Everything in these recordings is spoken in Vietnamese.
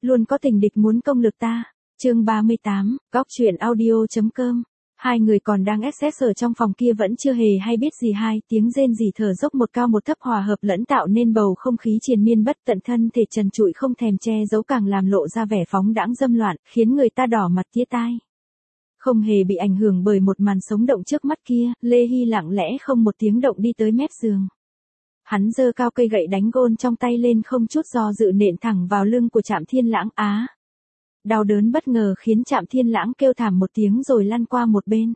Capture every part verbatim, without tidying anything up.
luôn có tình địch muốn công lược ta. Chương ba mươi tám, góc truyện audio.com. Hai người còn đang access ở trong phòng kia vẫn chưa hề hay biết gì, hai tiếng rên rỉ thở dốc một cao một thấp hòa hợp lẫn tạo nên bầu không khí triền miên bất tận, thân thể trần trụi không thèm che giấu càng làm lộ ra vẻ phóng đãng dâm loạn, khiến người ta đỏ mặt tía tai. Không hề bị ảnh hưởng bởi một màn sống động trước mắt kia, Lê Hy lặng lẽ không một tiếng động đi tới mép giường. Hắn giơ cao cây gậy đánh gôn trong tay lên, không chút do dự nện thẳng vào lưng của Trạm Thiên Lãng. Á! Đau đớn bất ngờ khiến Trạm Thiên Lãng kêu thảm một tiếng rồi lăn qua một bên.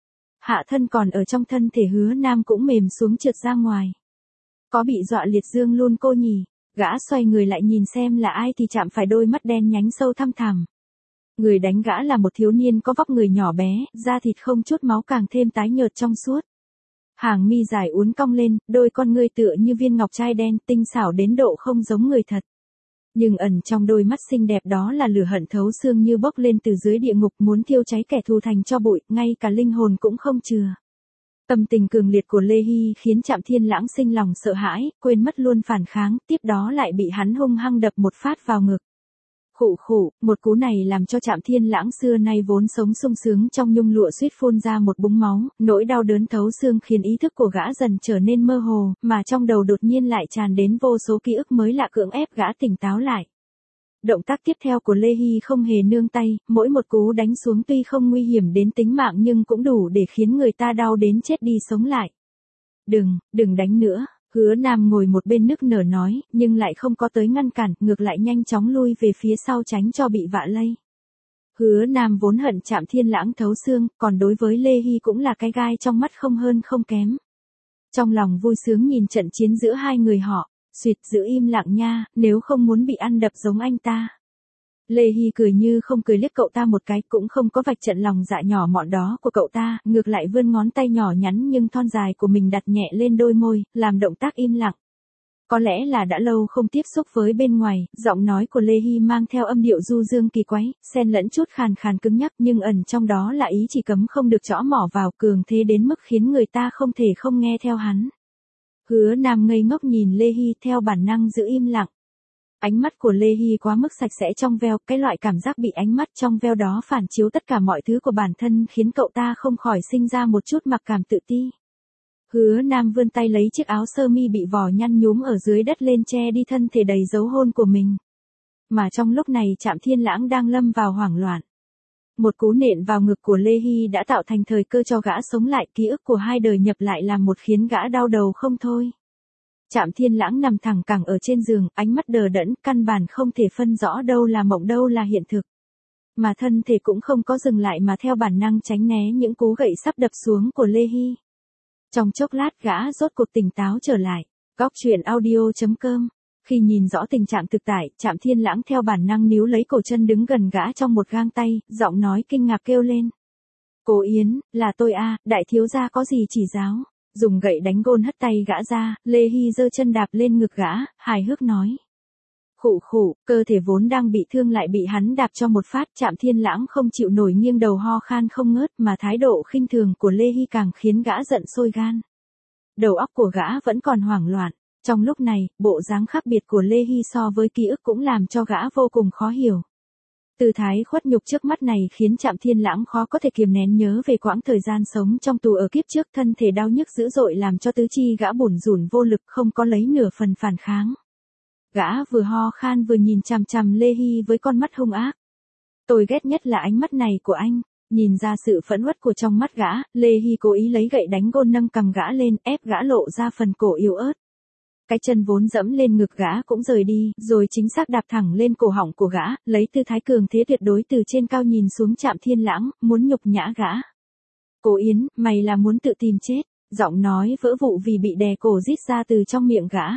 Hạ thân còn ở trong thân thể Hứa Nam cũng mềm xuống trượt ra ngoài. Có bị dọa liệt dương luôn cô nhỉ? Gã xoay người lại nhìn xem là ai thì chạm phải đôi mắt đen nhánh sâu thăm thẳm. Người đánh gã là một thiếu niên có vóc người nhỏ bé, da thịt không chút máu càng thêm tái nhợt trong suốt. Hàng mi dài uốn cong lên, đôi con ngươi tựa như viên ngọc trai đen, tinh xảo đến độ không giống người thật. Nhưng ẩn trong đôi mắt xinh đẹp đó là lửa hận thấu xương như bốc lên từ dưới địa ngục, muốn thiêu cháy kẻ thù thành tro bụi, ngay cả linh hồn cũng không chừa. Tâm tình cường liệt của Lê Hy khiến Trạm Thiên Lãng sinh lòng sợ hãi, quên mất luôn phản kháng, tiếp đó lại bị hắn hung hăng đập một phát vào ngực. Khụ khụ, một cú này làm cho Trạm Thiên Lãng xưa nay vốn sống sung sướng trong nhung lụa suýt phun ra một búng máu, nỗi đau đớn thấu xương khiến ý thức của gã dần trở nên mơ hồ, mà trong đầu đột nhiên lại tràn đến vô số ký ức mới lạ cưỡng ép gã tỉnh táo lại. Động tác tiếp theo của Lê Hy không hề nương tay, mỗi một cú đánh xuống tuy không nguy hiểm đến tính mạng nhưng cũng đủ để khiến người ta đau đến chết đi sống lại. Đừng, đừng đánh nữa. Hứa Nam ngồi một bên nức nở nói, nhưng lại không có tới ngăn cản, ngược lại nhanh chóng lui về phía sau tránh cho bị vạ lây. Hứa Nam vốn hận Trạm Thiên Lãng thấu xương, còn đối với Lê Hy cũng là cái gai trong mắt không hơn không kém. Trong lòng vui sướng nhìn trận chiến giữa hai người họ, suýt giữ im lặng nha, nếu không muốn bị ăn đập giống anh ta. Lê Hy cười như không cười liếc cậu ta một cái, cũng không có vạch trận lòng dạ nhỏ mọn đó của cậu ta, ngược lại vươn ngón tay nhỏ nhắn nhưng thon dài của mình đặt nhẹ lên đôi môi, làm động tác im lặng. Có lẽ là đã lâu không tiếp xúc với bên ngoài, giọng nói của Lê Hy mang theo âm điệu du dương kỳ quái, xen lẫn chút khàn khàn cứng nhắc, nhưng ẩn trong đó là ý chỉ cấm không được chõ mỏ vào, cường thế đến mức khiến người ta không thể không nghe theo hắn. Hứa Nam ngây ngốc nhìn Lê Hy, theo bản năng giữ im lặng. Ánh mắt của Lê Hy quá mức sạch sẽ trong veo, cái loại cảm giác bị ánh mắt trong veo đó phản chiếu tất cả mọi thứ của bản thân khiến cậu ta không khỏi sinh ra một chút mặc cảm tự ti. Hứa Nam vươn tay lấy chiếc áo sơ mi bị vò nhăn nhúm ở dưới đất lên che đi thân thể đầy dấu hôn của mình. Mà trong lúc này Trạm Thiên Lãng đang lâm vào hoảng loạn. Một cú nện vào ngực của Lê Hy đã tạo thành thời cơ cho gã sống lại, ký ức của hai đời nhập lại làm một khiến gã đau đầu không thôi. Trạm Thiên Lãng nằm thẳng cẳng ở trên giường, ánh mắt đờ đẫn, căn bản không thể phân rõ đâu là mộng đâu là hiện thực. Mà thân thể cũng không có dừng lại mà theo bản năng tránh né những cú gậy sắp đập xuống của Lê Hy. Trong chốc lát gã rốt cuộc tỉnh táo trở lại. Góc truyện audio.com. Khi nhìn rõ tình trạng thực tại, Trạm Thiên Lãng theo bản năng níu lấy cổ chân đứng gần gã trong một gang tay, giọng nói kinh ngạc kêu lên. Cô Yến, là tôi a, đại thiếu gia có gì chỉ giáo. Dùng gậy đánh gôn hất tay gã ra, Lê Hy giơ chân đạp lên ngực gã, hài hước nói. Khụ khụ, cơ thể vốn đang bị thương lại bị hắn đạp cho một phát, Trạm Thiên Lãng không chịu nổi nghiêng đầu ho khan không ngớt, mà thái độ khinh thường của Lê Hy càng khiến gã giận sôi gan. Đầu óc của gã vẫn còn hoảng loạn, trong lúc này, bộ dáng khác biệt của Lê Hy so với ký ức cũng làm cho gã vô cùng khó hiểu. Tư thái khuất nhục trước mắt này khiến Trạm Thiên Lãng khó có thể kiềm nén nhớ về quãng thời gian sống trong tù ở kiếp trước, thân thể đau nhức dữ dội làm cho tứ chi gã bủn rủn vô lực, không có lấy nửa phần phản kháng. Gã vừa ho khan vừa nhìn chằm chằm Lê Hy với con mắt hung ác. Tôi ghét nhất là ánh mắt này của anh. Nhìn ra sự phẫn uất của trong mắt gã, Lê Hy cố ý lấy gậy đánh gôn nâng cằm gã lên, ép gã lộ ra phần cổ yếu ớt. Cái chân vốn dẫm lên ngực gã cũng rời đi, rồi chính xác đạp thẳng lên cổ họng của gã, lấy tư thái cường thế tuyệt đối từ trên cao nhìn xuống Trạm Thiên Lãng, muốn nhục nhã gã. Cô Yến, mày là muốn tự tìm chết, giọng nói vỡ vụ vì bị đè cổ rít ra từ trong miệng gã.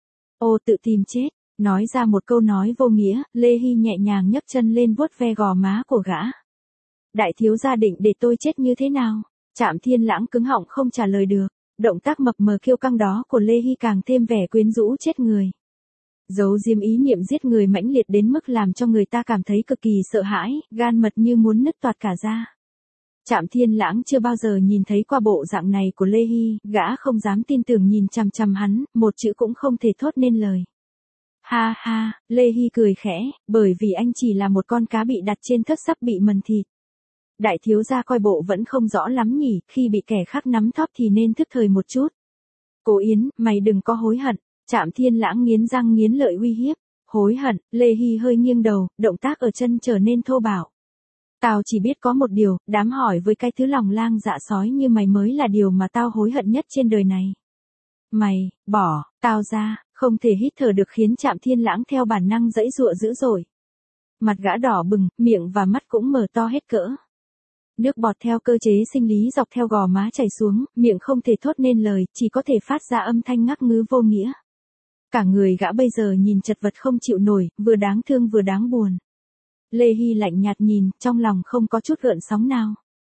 Ô tự tìm chết, nói ra một câu nói vô nghĩa, Lê Hy nhẹ nhàng nhấc chân lên vuốt ve gò má của gã. Đại thiếu gia định để tôi chết như thế nào? Trạm Thiên Lãng cứng họng không trả lời được. Động tác mập mờ kiêu căng đó của Lê Hy càng thêm vẻ quyến rũ chết người. Giấu diếm ý niệm giết người mãnh liệt đến mức làm cho người ta cảm thấy cực kỳ sợ hãi, gan mật như muốn nứt toạc cả ra. Trạm Thiên Lãng chưa bao giờ nhìn thấy qua bộ dạng này của Lê Hy, gã không dám tin tưởng nhìn chằm chằm hắn, một chữ cũng không thể thốt nên lời. Ha ha, Lê Hy cười khẽ, bởi vì anh chỉ là một con cá bị đặt trên thớt sắp bị mần thịt. Đại thiếu gia coi bộ vẫn không rõ lắm nhỉ, khi bị kẻ khác nắm thóp thì nên thức thời một chút. Cố Yến, mày đừng có hối hận. Trạm Thiên Lãng nghiến răng nghiến lợi uy hiếp. Hối hận, Lê Hy hơi nghiêng đầu, động tác ở chân trở nên thô bạo. Tao chỉ biết có một điều, đám hỏi với cái thứ lòng lang dạ sói như mày mới là điều mà tao hối hận nhất trên đời này. Mày, bỏ, tao ra, không thể hít thở được khiến Trạm Thiên Lãng theo bản năng giãy giụa dữ dội. Mặt gã đỏ bừng, miệng và mắt cũng mở to hết cỡ. Nước bọt theo cơ chế sinh lý dọc theo gò má chảy xuống, miệng không thể thốt nên lời, chỉ có thể phát ra âm thanh ngắc ngứ vô nghĩa. Cả người gã bây giờ nhìn chật vật không chịu nổi, vừa đáng thương vừa đáng buồn. Lê Hy lạnh nhạt nhìn, trong lòng không có chút gợn sóng nào.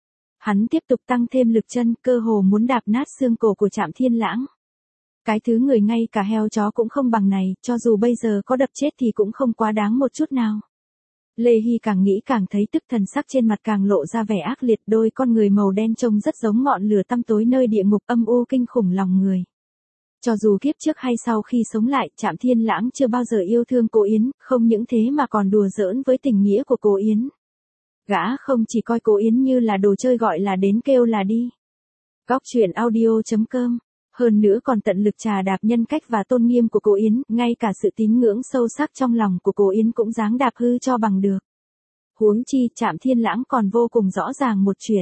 Hắn tiếp tục tăng thêm lực chân, cơ hồ muốn đạp nát xương cổ của Trạm Thiên Lãng. Cái thứ người ngay cả heo chó cũng không bằng này, cho dù bây giờ có đập chết thì cũng không quá đáng một chút nào. Lê Hy càng nghĩ càng thấy tức, thần sắc trên mặt càng lộ ra vẻ ác liệt, đôi con người màu đen trông rất giống ngọn lửa tăm tối nơi địa ngục, âm u kinh khủng lòng người. Cho dù kiếp trước hay sau khi sống lại, Trạm Thiên Lãng chưa bao giờ yêu thương Cố Yến, không những thế mà còn đùa giỡn với tình nghĩa của Cố Yến. Gã không chỉ coi Cố Yến như là đồ chơi gọi là đến kêu là đi. Góc truyện audio chấm com. Hơn nữa còn tận lực trà đạp nhân cách và tôn nghiêm của Cố Yến, ngay cả sự tín ngưỡng sâu sắc trong lòng của Cố Yến cũng giáng đạp hư cho bằng được. Huống chi, Trạm Thiên Lãng còn vô cùng rõ ràng một chuyện.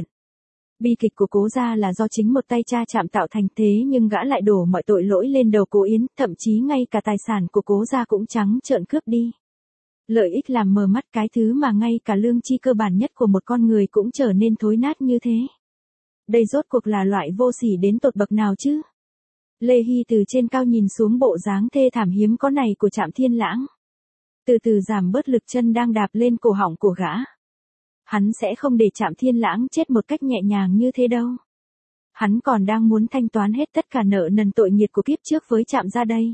Bi kịch của Cố gia là do chính một tay cha Trạm tạo thành, thế nhưng gã lại đổ mọi tội lỗi lên đầu Cố Yến, thậm chí ngay cả tài sản của Cố gia cũng trắng trợn cướp đi. Lợi ích làm mờ mắt, cái thứ mà ngay cả lương tri cơ bản nhất của một con người cũng trở nên thối nát như thế. Đây rốt cuộc là loại vô sỉ đến tột bậc nào chứ? Lê Hy từ trên cao nhìn xuống bộ dáng thê thảm hiếm có này của Trạm Thiên Lãng. Từ từ giảm bớt lực chân đang đạp lên cổ họng của gã. Hắn sẽ không để Trạm Thiên Lãng chết một cách nhẹ nhàng như thế đâu. Hắn còn đang muốn thanh toán hết tất cả nợ nần tội nghiệt của kiếp trước với Trạm gia đây.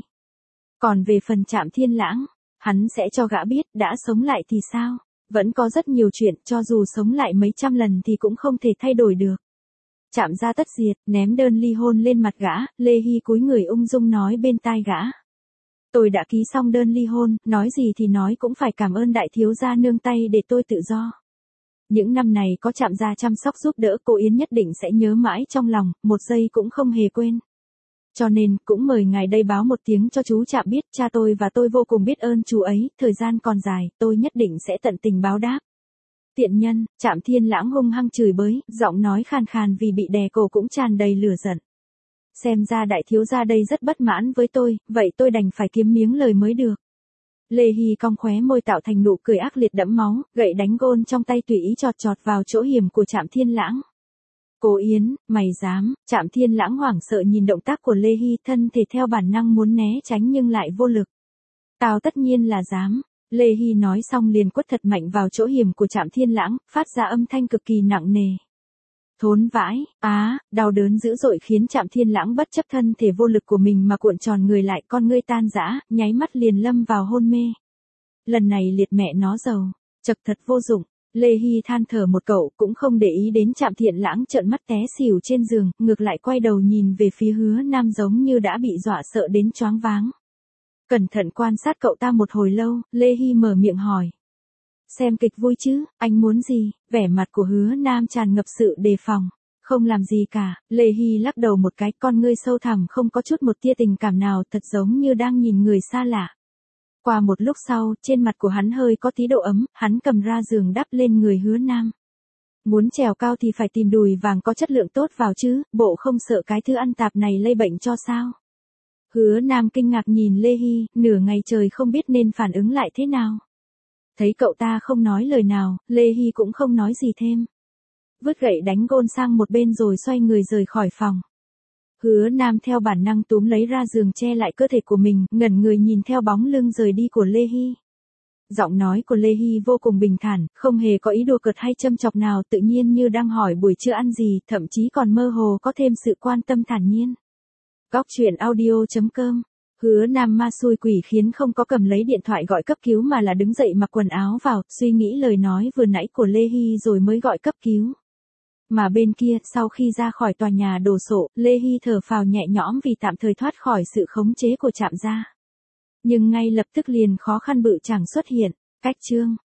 Còn về phần Trạm Thiên Lãng, hắn sẽ cho gã biết đã sống lại thì sao. Vẫn có rất nhiều chuyện, cho dù sống lại mấy trăm lần thì cũng không thể thay đổi được. Trạm gia tất diệt, ném đơn ly hôn lên mặt gã, Lê Hy cúi người ung dung nói bên tai gã. Tôi đã ký xong đơn ly hôn, nói gì thì nói cũng phải cảm ơn đại thiếu gia nương tay để tôi tự do. Những năm này có Trạm gia chăm sóc giúp đỡ, cô Yến nhất định sẽ nhớ mãi trong lòng, một giây cũng không hề quên. Cho nên, cũng mời ngài đây báo một tiếng cho chú Trạm biết, cha tôi và tôi vô cùng biết ơn chú ấy, thời gian còn dài, tôi nhất định sẽ tận tình báo đáp. Tiện nhân, Trạm Thiên Lãng hung hăng chửi bới, giọng nói khàn khàn vì bị đè cổ cũng tràn đầy lửa giận. Xem ra đại thiếu gia đây rất bất mãn với tôi, vậy tôi đành phải kiếm miếng lời mới được. Lê Hy cong khóe môi tạo thành nụ cười ác liệt đẫm máu, gậy đánh gôn trong tay tùy ý chọt chọt vào chỗ hiểm của Trạm Thiên Lãng. Cố Yến, mày dám? Trạm Thiên Lãng hoảng sợ nhìn động tác của Lê Hy, thân thể theo bản năng muốn né tránh nhưng lại vô lực. Tao tất nhiên là dám. Lê Hy nói xong liền quất thật mạnh vào chỗ hiểm của Trạm Thiên Lãng, phát ra âm thanh cực kỳ nặng nề. Thốn vãi, á, đau đớn dữ dội khiến Trạm Thiên Lãng bất chấp thân thể vô lực của mình mà cuộn tròn người lại, con ngươi tan rã, nháy mắt liền lâm vào hôn mê. Lần này liệt mẹ nó dầu, chật thật vô dụng. Lê Hy than thở một cậu, cũng không để ý đến Trạm Thiên Lãng trợn mắt té xỉu trên giường, ngược lại quay đầu nhìn về phía Hứa Nam giống như đã bị dọa sợ đến choáng váng. Cẩn thận quan sát cậu ta một hồi lâu, Lê Hy mở miệng hỏi. Xem kịch vui chứ, anh muốn gì? Vẻ mặt của Hứa Nam tràn ngập sự đề phòng. Không làm gì cả, Lê Hy lắc đầu một cái, con ngươi sâu thẳm không có chút một tia tình cảm nào, thật giống như đang nhìn người xa lạ. Qua một lúc sau, trên mặt của hắn hơi có tí độ ấm, hắn cầm ra giường đắp lên người Hứa Nam. Muốn trèo cao thì phải tìm đùi vàng có chất lượng tốt vào chứ, bộ không sợ cái thứ ăn tạp này lây bệnh cho sao? Hứa Nam kinh ngạc nhìn Lê Hy, nửa ngày trời không biết nên phản ứng lại thế nào. Thấy cậu ta không nói lời nào, Lê Hy cũng không nói gì thêm. Vứt gậy đánh gôn sang một bên rồi xoay người rời khỏi phòng. Hứa Nam theo bản năng túm lấy ra giường che lại cơ thể của mình, ngẩn người nhìn theo bóng lưng rời đi của Lê Hy. Giọng nói của Lê Hy vô cùng bình thản, không hề có ý đùa cợt hay châm chọc nào, tự nhiên như đang hỏi buổi trưa ăn gì, thậm chí còn mơ hồ có thêm sự quan tâm thản nhiên. Góc truyện audio chấm com. Hứa Nam ma xui quỷ khiến không có cầm lấy điện thoại gọi cấp cứu mà là đứng dậy mặc quần áo vào, suy nghĩ lời nói vừa nãy của Lê Hy rồi mới gọi cấp cứu. Mà bên kia, sau khi ra khỏi tòa nhà đồ sộ, Lê Hy thở phào nhẹ nhõm vì tạm thời thoát khỏi sự khống chế của Trạm gia. Nhưng ngay lập tức liền khó khăn bự chẳng xuất hiện. Cách chương